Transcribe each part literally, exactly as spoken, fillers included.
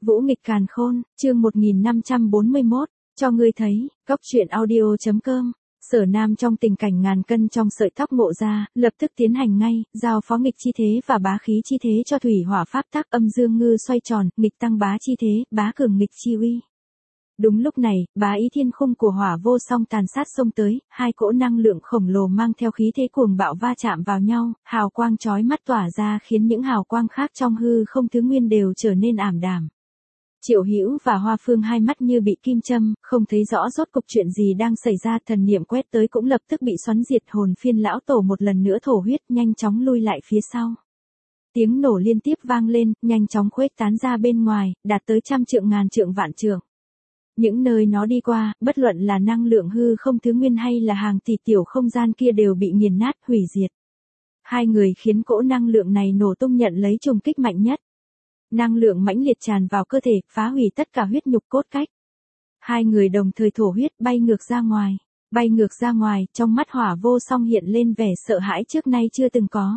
Vũ nghịch càn khôn, chương một nghìn năm trăm bốn mươi mốt, cho ngươi thấy, góc truyện audio.com. Sở Nam trong tình cảnh ngàn cân trong sợi tóc ngộ ra, lập tức tiến hành ngay, giao phó nghịch chi thế và bá khí chi thế cho thủy hỏa pháp tắc, âm dương ngư xoay tròn, nghịch tăng bá chi thế, bá cường nghịch chi uy. Đúng lúc này, bá ý thiên khung của Hỏa Vô Song tàn sát xông tới, hai cỗ năng lượng khổng lồ mang theo khí thế cuồng bạo va chạm vào nhau, hào quang chói mắt tỏa ra khiến những hào quang khác trong hư không thứ nguyên đều trở nên ảm đạm. Triệu Hữu và Hoa Phương hai mắt như bị kim châm, không thấy rõ rốt cục chuyện gì đang xảy ra, thần niệm quét tới cũng lập tức bị xoắn diệt, hồn phiên lão tổ một lần nữa thổ huyết, nhanh chóng lui lại phía sau. Tiếng nổ liên tiếp vang lên, nhanh chóng khuếch tán ra bên ngoài, đạt tới trăm trượng ngàn trượng vạn trượng. Những nơi nó đi qua, bất luận là năng lượng hư không thứ nguyên hay là hàng tỷ tiểu không gian kia đều bị nghiền nát, hủy diệt. Hai người khiến cỗ năng lượng này nổ tung nhận lấy trùng kích mạnh nhất. Năng lượng mãnh liệt tràn vào cơ thể, phá hủy tất cả huyết nhục cốt cách. Hai người đồng thời thổ huyết bay ngược ra ngoài. Bay ngược ra ngoài, trong mắt Hỏa Vô Song hiện lên vẻ sợ hãi trước nay chưa từng có.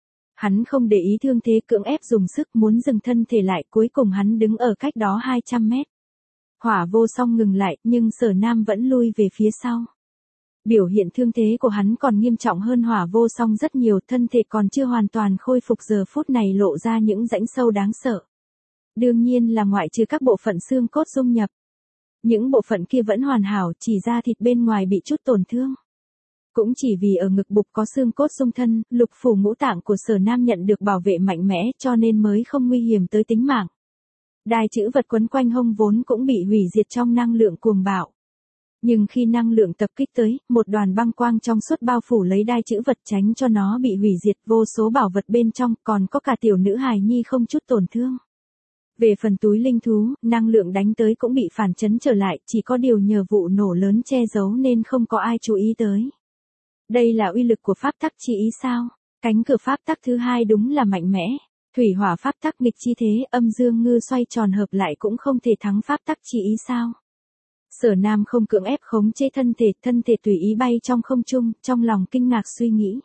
Hắn không để ý thương thế, cưỡng ép dùng sức muốn dừng thân thể lại, cuối cùng hắn đứng ở cách đó hai trăm mét. Hỏa Vô Song ngừng lại, nhưng Sở Nam vẫn lui về phía sau. Biểu hiện thương thế của hắn còn nghiêm trọng hơn Hỏa Vô Song rất nhiều, thân thể còn chưa hoàn toàn khôi phục, giờ phút này lộ ra những rãnh sâu đáng sợ. Đương nhiên là ngoại trừ các bộ phận xương cốt dung nhập. Những bộ phận kia vẫn hoàn hảo, chỉ da thịt bên ngoài bị chút tổn thương. Cũng chỉ vì ở ngực bụng có xương cốt dung thân, lục phủ ngũ tạng của Sở Nam nhận được bảo vệ mạnh mẽ cho nên mới không nguy hiểm tới tính mạng. Đai chữ vật quấn quanh hông vốn cũng bị hủy diệt trong năng lượng cuồng bạo. Nhưng khi năng lượng tập kích tới, một đoàn băng quang trong suốt bao phủ lấy đai chữ vật tránh cho nó bị hủy diệt, vô số bảo vật bên trong, còn có cả tiểu nữ hài nhi không chút tổn thương. Về phần túi linh thú, năng lượng đánh tới cũng bị phản chấn trở lại, chỉ có điều nhờ vụ nổ lớn che giấu nên không có ai chú ý tới. Đây là uy lực của pháp tắc chi ý sao? Cánh cửa pháp tắc thứ hai đúng là mạnh mẽ. Thủy hỏa pháp tắc nghịch chi thế, âm dương ngư xoay tròn hợp lại cũng không thể thắng pháp tắc chi ý sao? Sở Nam không cưỡng ép khống chế thân thể, thân thể tùy ý bay trong không trung, trong lòng kinh ngạc suy nghĩ.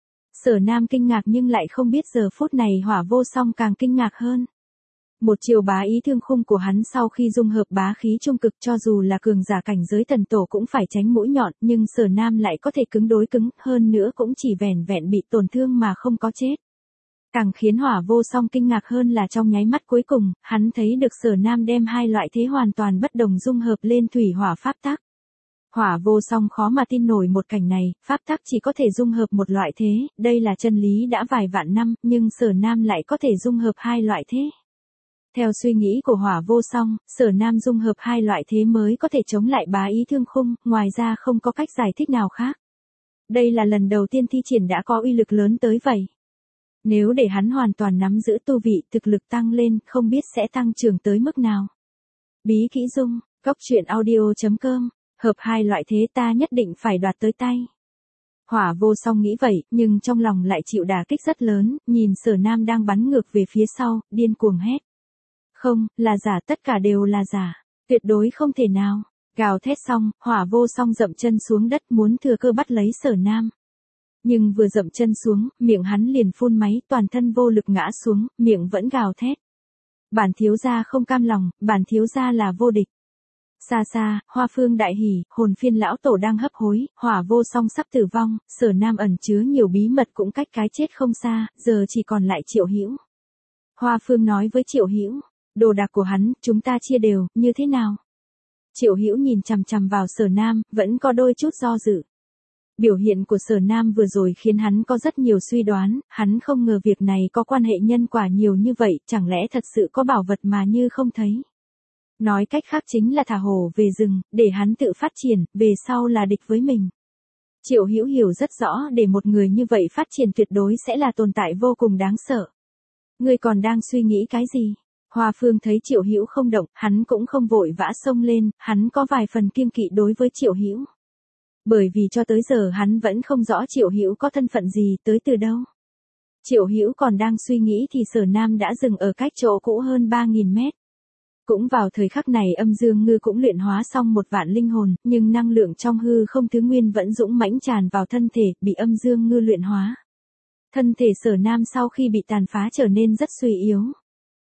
Sở Nam kinh ngạc nhưng lại không biết giờ phút này Hỏa Vô Song càng kinh ngạc hơn. Một chiều bá ý thương khung của hắn sau khi dung hợp bá khí trung cực, cho dù là cường giả cảnh giới thần tổ cũng phải tránh mũi nhọn, nhưng Sở Nam lại có thể cứng đối cứng, hơn nữa cũng chỉ vẻn vẹn bị tổn thương mà không có chết. Càng khiến Hỏa Vô Song kinh ngạc hơn là trong nháy mắt cuối cùng, hắn thấy được Sở Nam đem hai loại thế hoàn toàn bất đồng dung hợp lên thủy hỏa pháp tắc. Hỏa Vô Song khó mà tin nổi một cảnh này, pháp tắc chỉ có thể dung hợp một loại thế, đây là chân lý đã vài vạn năm, nhưng Sở Nam lại có thể dung hợp hai loại thế. Theo suy nghĩ của Hỏa Vô Song, Sở Nam dung hợp hai loại thế mới có thể chống lại bá ý thương khung, ngoài ra không có cách giải thích nào khác. Đây là lần đầu tiên thi triển đã có uy lực lớn tới vậy. Nếu để hắn hoàn toàn nắm giữ tu vị, thực lực tăng lên, không biết sẽ tăng trưởng tới mức nào. Bí kỹ dung, góc truyện audio.com, hợp hai loại thế ta nhất định phải đoạt tới tay. Hỏa Vô Song nghĩ vậy, nhưng trong lòng lại chịu đả kích rất lớn, nhìn Sở Nam đang bắn ngược về phía sau, điên cuồng hét. Không, là giả, tất cả đều là giả, tuyệt đối không thể nào. Gào thét xong, Hỏa Vô Song dậm chân xuống đất muốn thừa cơ bắt lấy Sở Nam. Nhưng vừa dậm chân xuống, miệng hắn liền phun máy, toàn thân vô lực ngã xuống, miệng vẫn gào thét. Bản thiếu gia không cam lòng, bản thiếu gia là vô địch. Xa xa, Hoa Phương đại hỉ, hồn phiên lão tổ đang hấp hối, Hỏa Vô Song sắp tử vong, Sở Nam ẩn chứa nhiều bí mật cũng cách cái chết không xa, giờ chỉ còn lại Triệu Hữu. Hoa Phương nói với Triệu Hữu, đồ đạc của hắn, chúng ta chia đều, như thế nào? Triệu Hữu nhìn chằm chằm vào Sở Nam, vẫn có đôi chút do dự. Biểu hiện của Sở Nam vừa rồi khiến hắn có rất nhiều suy đoán, hắn không ngờ việc này có quan hệ nhân quả nhiều như vậy, chẳng lẽ thật sự có bảo vật mà như không thấy. Nói cách khác chính là thả hổ về rừng, để hắn tự phát triển, về sau là địch với mình. Triệu Hữu hiểu rất rõ, để một người như vậy phát triển tuyệt đối sẽ là tồn tại vô cùng đáng sợ. Ngươi còn đang suy nghĩ cái gì? Hoa Phương thấy Triệu Hữu không động, hắn cũng không vội vã xông lên, hắn có vài phần kiêng kỵ đối với Triệu Hữu. Bởi vì cho tới giờ hắn vẫn không rõ Triệu Hữu có thân phận gì, tới từ đâu. Triệu Hữu còn đang suy nghĩ thì Sở Nam đã dừng ở cách chỗ cũ hơn ba nghìn mét. Cũng vào thời khắc này âm dương ngư cũng luyện hóa xong một vạn linh hồn, nhưng năng lượng trong hư không thứ nguyên vẫn dũng mãnh tràn vào thân thể, bị âm dương ngư luyện hóa. Thân thể Sở Nam sau khi bị tàn phá trở nên rất suy yếu.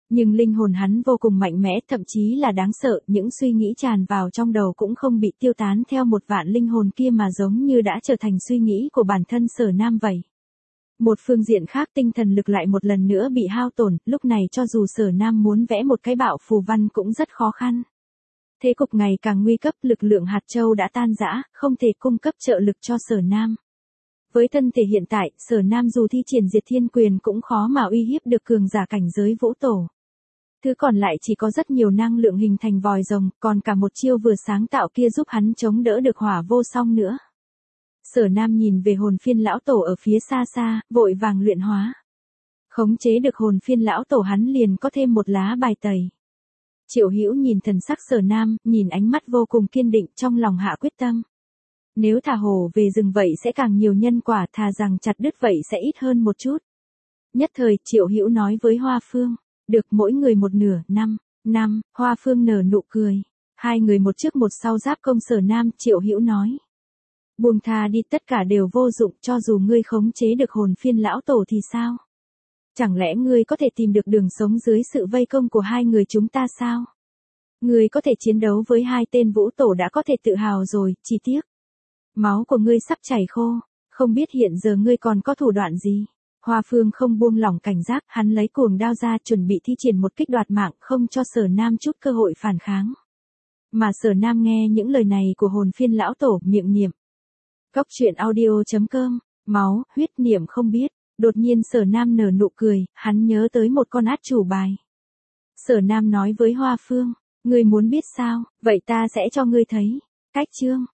Nhưng linh hồn hắn vô cùng mạnh mẽ, thậm chí là đáng sợ, những suy nghĩ tràn vào trong đầu cũng không bị tiêu tán theo một vạn linh hồn kia mà giống như đã trở thành suy nghĩ của bản thân Sở Nam vậy. Một phương diện khác tinh thần lực lại một lần nữa bị hao tổn, lúc này cho dù Sở Nam muốn vẽ một cái bạo phù văn cũng rất khó khăn. Thế cục ngày càng nguy cấp, lực lượng hạt châu đã tan rã, không thể cung cấp trợ lực cho Sở Nam. Với thân thể hiện tại, Sở Nam dù thi triển diệt thiên quyền cũng khó mà uy hiếp được cường giả cảnh giới vũ tổ. Thứ còn lại chỉ có rất nhiều năng lượng hình thành vòi rồng, còn cả một chiêu vừa sáng tạo kia giúp hắn chống đỡ được hỏa vô song nữa. Sở Nam nhìn về hồn phiên lão tổ ở phía xa xa, vội vàng luyện hóa. Khống chế được hồn phiên lão tổ hắn liền có thêm một lá bài tẩy. Triệu Hữu nhìn thần sắc Sở Nam, nhìn ánh mắt vô cùng kiên định, trong lòng hạ quyết tâm. Nếu thả hổ về rừng vậy sẽ càng nhiều nhân quả, thà rằng chặt đứt vậy sẽ ít hơn một chút. Nhất thời, Triệu Hữu nói với Hoa Phương, được mỗi người một nửa, năm, năm, Hoa Phương nở nụ cười. Hai người một trước một sau giáp công Sở Nam, Triệu Hữu nói. Buông tha đi, tất cả đều vô dụng, cho dù ngươi khống chế được hồn phiên lão tổ thì sao? Chẳng lẽ ngươi có thể tìm được đường sống dưới sự vây công của hai người chúng ta sao? Ngươi có thể chiến đấu với hai tên vũ tổ đã có thể tự hào rồi, chỉ tiếc. Máu của ngươi sắp chảy khô, không biết hiện giờ ngươi còn có thủ đoạn gì? Hoa Phương không buông lỏng cảnh giác, hắn lấy cuồng đao ra chuẩn bị thi triển một kích đoạt mạng, không cho Sở Nam chút cơ hội phản kháng. Mà Sở Nam nghe những lời này của hồn phiên lão tổ, miệng niệm. Cốc truyện audio chấm com, máu, huyết niệm không biết, đột nhiên Sở Nam nở nụ cười, hắn nhớ tới một con át chủ bài. Sở Nam nói với Hoa Phương, ngươi muốn biết sao, vậy ta sẽ cho ngươi thấy. Cách chương